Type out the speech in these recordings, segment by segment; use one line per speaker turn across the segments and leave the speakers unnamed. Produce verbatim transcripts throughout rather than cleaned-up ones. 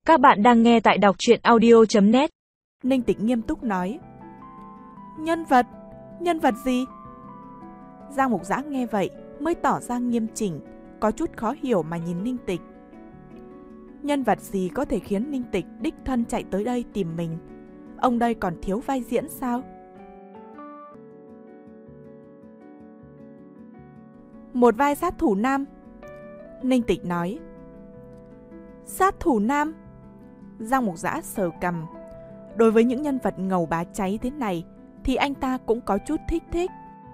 Các bạn đang nghe tại đọc truyện audio chấm net.
Ninh Tịch nghiêm túc nói. Nhân vật? Nhân vật gì? Giang Mục Dã nghe vậy mới tỏ ra nghiêm chỉnh, có chút khó hiểu mà nhìn Ninh Tịch. Nhân vật gì có thể khiến Ninh Tịch đích thân chạy tới đây tìm mình? Ông đây còn thiếu vai diễn sao? Một vai sát thủ nam. Ninh Tịch nói. Sát thủ nam? Giang Mục Dã sờ cằm. Đối với những nhân vật ngầu bá cháy thế này thì anh ta cũng có chút thích thích.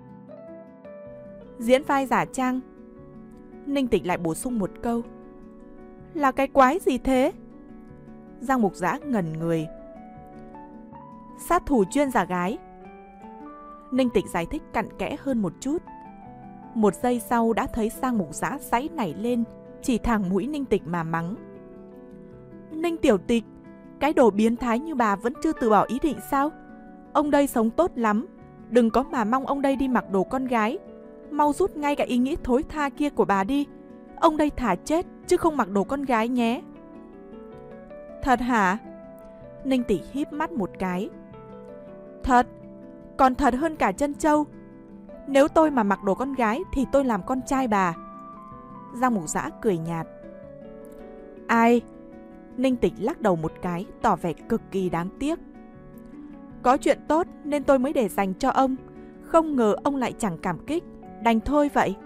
Diễn vai giả trang. Ninh Tịch lại bổ sung một câu. Là cái quái gì thế? Giang Mục Dã ngẩn người. Sát thủ chuyên giả gái. Ninh Tịch giải thích cặn kẽ hơn một chút. Một giây sau đã thấy Giang Mục Dã giãy nảy lên, chỉ thẳng mũi Ninh Tịch mà mắng. Ninh Tiểu Tịch, cái đồ biến thái như bà vẫn chưa từ bỏ ý định sao? Ông đây sống tốt lắm, đừng có mà mong ông đây đi mặc đồ con gái. Mau rút ngay cái ý nghĩ thối tha kia của bà đi. Ông đây thả chết chứ không mặc đồ con gái nhé. Thật hả? Ninh Tịch híp mắt một cái. Thật, còn thật hơn cả chân châu. Nếu tôi mà mặc đồ con gái thì tôi làm con trai bà. Giang Mục Dã cười nhạt. Ai? Ninh Tịch lắc đầu một cái, tỏ vẻ cực kỳ đáng tiếc. Có chuyện tốt nên tôi mới để dành cho ông. Không ngờ ông lại chẳng cảm kích. Đành thôi vậy.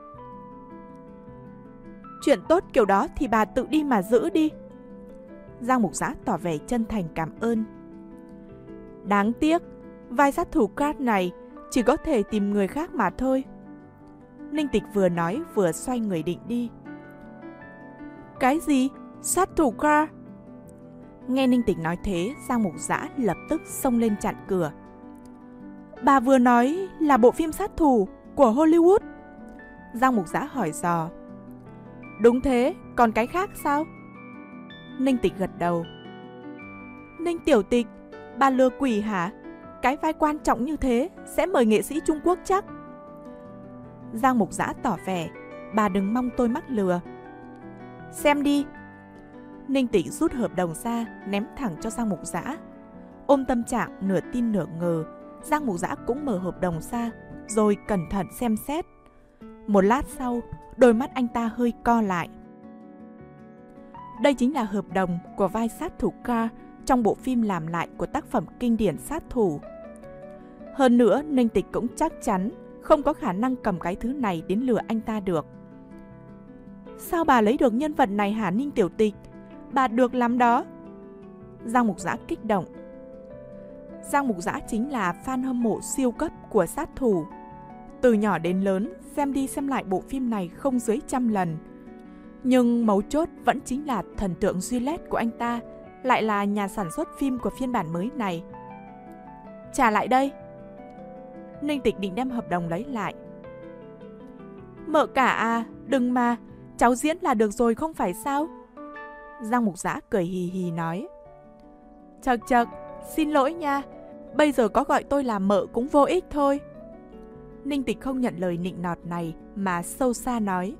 Chuyện tốt kiểu đó thì bà tự đi mà giữ đi. Giang Mục Dã tỏ vẻ chân thành cảm ơn. Đáng tiếc, vai sát thủ card này chỉ có thể tìm người khác mà thôi. Ninh Tịch vừa nói vừa xoay người định đi. Cái gì? Sát thủ card? Nghe Ninh Tịch nói thế, Giang Mục Dã lập tức xông lên chặn cửa. Bà vừa nói là bộ phim sát thủ của Hollywood. Giang Mục Dã hỏi dò. Đúng thế, còn cái khác sao? Ninh Tịch gật đầu. Ninh Tiểu Tịch, bà lừa quỷ hả? Cái vai quan trọng như thế sẽ mời nghệ sĩ Trung Quốc chắc? Giang Mục Dã tỏ vẻ, bà đừng mong tôi mắc lừa. Xem đi. Ninh Tịch rút hợp đồng ra, ném thẳng cho Giang Mục Dã. Ôm tâm trạng nửa tin nửa ngờ, Giang Mục Dã cũng mở hợp đồng ra, rồi cẩn thận xem xét. Một lát sau, đôi mắt anh ta hơi co lại. Đây chính là hợp đồng của vai sát thủ K trong bộ phim làm lại của tác phẩm kinh điển sát thủ. Hơn nữa, Ninh Tịch cũng chắc chắn không có khả năng cầm cái thứ này đến lừa anh ta được. Sao bà lấy được nhân vật này hả Ninh Tiểu Tịch? Bà được lắm đó. Giang Mục Dã kích động. Giang Mục Dã chính là fan hâm mộ siêu cấp của sát thủ. Từ nhỏ đến lớn, xem đi xem lại bộ phim này không dưới trăm lần. Nhưng mấu chốt vẫn chính là thần tượng Gillette của anh ta lại là nhà sản xuất phim của phiên bản mới này. Trả lại đây. Ninh Tịch định đem hợp đồng lấy lại. Mợ cả à, đừng mà, cháu diễn là được rồi không phải sao? Giang Mục Dã cười hì hì nói. Chật chật, xin lỗi nha, bây giờ có gọi tôi là mợ cũng vô ích thôi. Ninh Tịch không nhận lời nịnh nọt này mà sâu xa nói.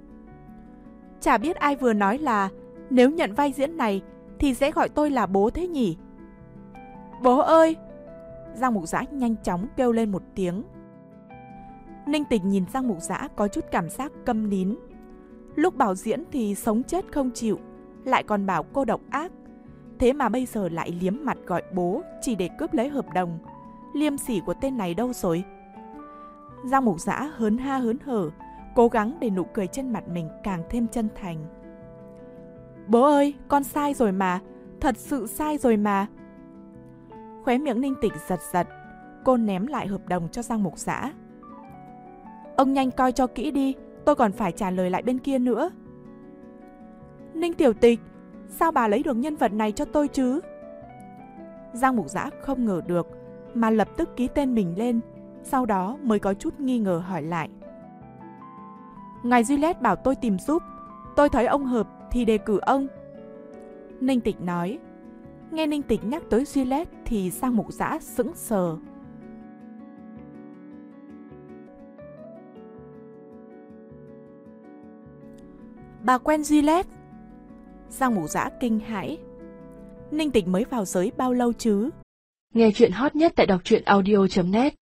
Chả biết ai vừa nói là nếu nhận vai diễn này thì sẽ gọi tôi là bố thế nhỉ? Bố ơi! Giang Mục Dã nhanh chóng kêu lên một tiếng. Ninh Tịch nhìn Giang Mục Dã có chút cảm giác câm nín. Lúc bảo diễn thì sống chết không chịu, lại còn bảo cô độc ác. Thế mà bây giờ lại liếm mặt gọi bố chỉ để cướp lấy hợp đồng. Liêm sỉ của tên này đâu rồi? Giang Mục Dã hớn ha hớn hở, cố gắng để nụ cười trên mặt mình càng thêm chân thành. Bố ơi, con sai rồi mà, thật sự sai rồi mà. Khóe miệng Ninh Tịch giật giật, cô ném lại hợp đồng cho Giang Mục Dã. Ông nhanh coi cho kỹ đi, tôi còn phải trả lời lại bên kia nữa. Ninh Tiểu Tịch, sao bà lấy được nhân vật này cho tôi chứ? Giang Mục Dã không ngờ được, mà lập tức ký tên mình lên, sau đó mới có chút nghi ngờ hỏi lại. Ngài Gillette bảo tôi tìm giúp, tôi thấy ông hợp thì đề cử ông. Ninh Tịch nói. Nghe Ninh Tịch nhắc tới Gillette thì Giang Mục Dã sững sờ. Bà quen Gillette? Giang Mục Dã kinh hãi. Ninh Tịch mới vào giới bao lâu chứ?
Nghe chuyện hot nhất tại đọc truyện audio chấm net